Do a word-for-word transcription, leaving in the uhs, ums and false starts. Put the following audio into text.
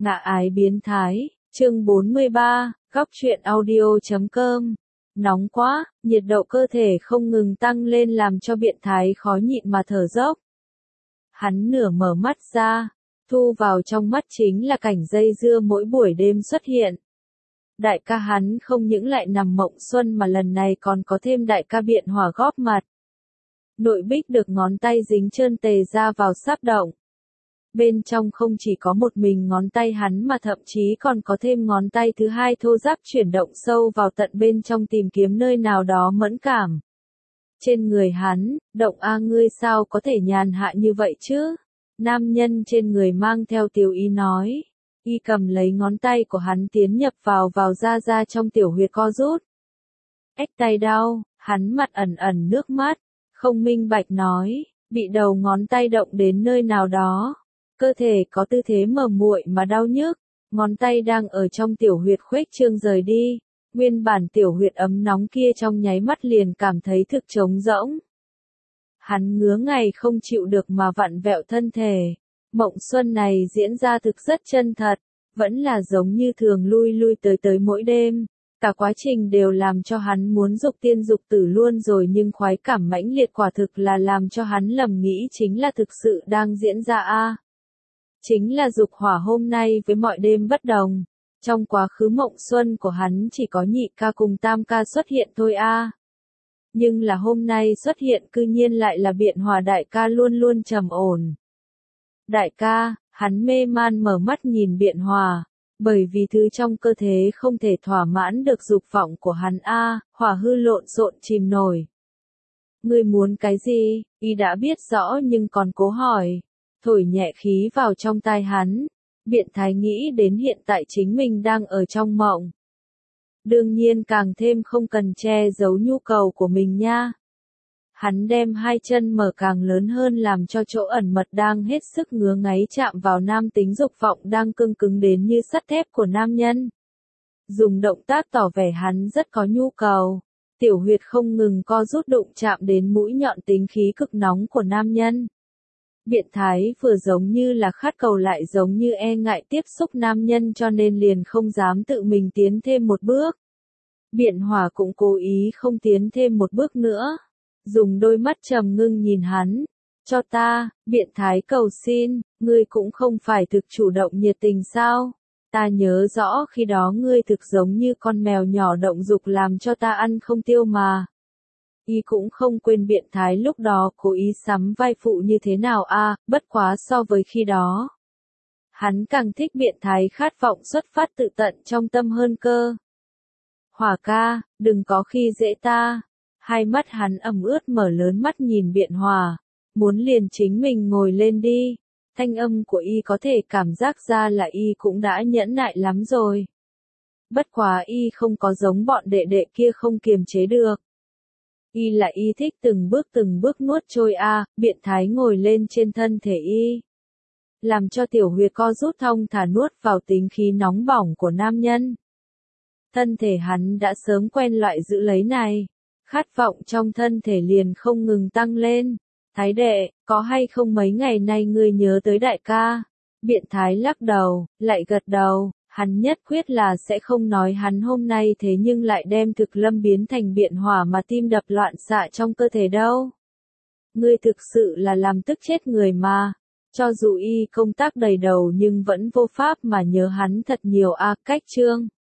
Ngạ ái biến thái, chương bốn mươi ba, góc truyện audio chấm com. Nóng quá, nhiệt độ cơ thể không ngừng tăng lên làm cho biện thái khó nhịn mà thở dốc. Hắn nửa mở mắt ra, thu vào trong mắt chính là cảnh dây dưa mỗi buổi đêm xuất hiện. Đại ca hắn không những lại nằm mộng xuân mà lần này còn có thêm đại ca biện hòa góp mặt. Nội bích được ngón tay dính trơn tề ra vào sáp động. Bên trong không chỉ có một mình ngón tay hắn mà thậm chí còn có thêm ngón tay thứ hai thô ráp chuyển động sâu vào tận bên trong tìm kiếm nơi nào đó mẫn cảm. Trên người hắn, động a ngươi sao có thể nhàn hạ như vậy chứ? Nam nhân trên người mang theo tiểu ý nói. Y cầm lấy ngón tay của hắn tiến nhập vào vào ra ra trong tiểu huyệt co rút. Ếch tay đau, hắn mặt ẩn ẩn nước mắt, không minh bạch nói, bị đầu ngón tay động đến nơi nào đó. Cơ thể có tư thế mờ muội mà đau nhức, ngón tay đang ở trong tiểu huyệt khuếch trương rời đi, nguyên bản tiểu huyệt ấm nóng kia trong nháy mắt liền cảm thấy thực trống rỗng. Hắn ngứa ngày không chịu được mà vặn vẹo thân thể, mộng xuân này diễn ra thực rất chân thật, vẫn là giống như thường lui lui tới tới mỗi đêm, cả quá trình đều làm cho hắn muốn dục tiên dục tử luôn rồi nhưng khoái cảm mãnh liệt quả thực là làm cho hắn lầm nghĩ chính là thực sự đang diễn ra a. Chính là dục hỏa hôm nay với mọi đêm bất đồng. Trong quá khứ mộng xuân của hắn chỉ có nhị ca cùng tam ca xuất hiện thôi a. Nhưng là hôm nay xuất hiện cư nhiên lại là biện hòa đại ca luôn luôn trầm ổn. Đại ca, hắn mê man mở mắt nhìn biện hòa, bởi vì thứ trong cơ thể không thể thỏa mãn được dục vọng của hắn a, hỏa hư lộn xộn chìm nổi. Ngươi muốn cái gì? Y đã biết rõ nhưng còn cố hỏi. Thổi nhẹ khí vào trong tai hắn, biện thái nghĩ đến hiện tại chính mình đang ở trong mộng. Đương nhiên càng thêm không cần che giấu nhu cầu của mình nha. Hắn đem hai chân mở càng lớn hơn làm cho chỗ ẩn mật đang hết sức ngứa ngáy chạm vào nam tính dục vọng đang cứng cứng đến như sắt thép của nam nhân. Dùng động tác tỏ vẻ hắn rất có nhu cầu, tiểu huyệt không ngừng co rút đụng chạm đến mũi nhọn tính khí cực nóng của nam nhân. Biện thái vừa giống như là khát cầu lại giống như e ngại tiếp xúc nam nhân cho nên liền không dám tự mình tiến thêm một bước. Biện hòa cũng cố ý không tiến thêm một bước nữa. Dùng đôi mắt trầm ngưng nhìn hắn. Cho ta, biện thái cầu xin, ngươi cũng không phải thực chủ động nhiệt tình sao? Ta nhớ rõ khi đó ngươi thực giống như con mèo nhỏ động dục làm cho ta ăn không tiêu mà. Y cũng không quên biện thái lúc đó cố ý sắm vai phụ như thế nào a, à, bất quá so với khi đó. Hắn càng thích biện thái khát vọng xuất phát tự tận trong tâm hơn cơ. Hòa ca, đừng có khi dễ ta. Hai mắt hắn ẩm ướt mở lớn mắt nhìn biện hòa, muốn liền chính mình ngồi lên đi. Thanh âm của Y có thể cảm giác ra là Y cũng đã nhẫn nại lắm rồi. Bất quá Y không có giống bọn đệ đệ kia không kiềm chế được. Y là Y thích từng bước từng bước nuốt trôi a, à, biện thái ngồi lên trên thân thể Y. Làm cho tiểu huyệt co rút thong thả nuốt vào tính khí nóng bỏng của nam nhân. Thân thể hắn đã sớm quen loại giữ lấy này. Khát vọng trong thân thể liền không ngừng tăng lên. Thái đệ, có hay không mấy ngày nay ngươi nhớ tới đại ca? Biện thái lắc đầu, lại gật đầu. Hắn nhất quyết là sẽ không nói hắn hôm nay thế nhưng lại đem thực lâm biến thành biện hỏa mà tim đập loạn xạ trong cơ thể đâu. Ngươi thực sự là làm tức chết người mà. Cho dù Y công tác đầy đầu nhưng vẫn vô pháp mà nhớ hắn thật nhiều a. Cách chương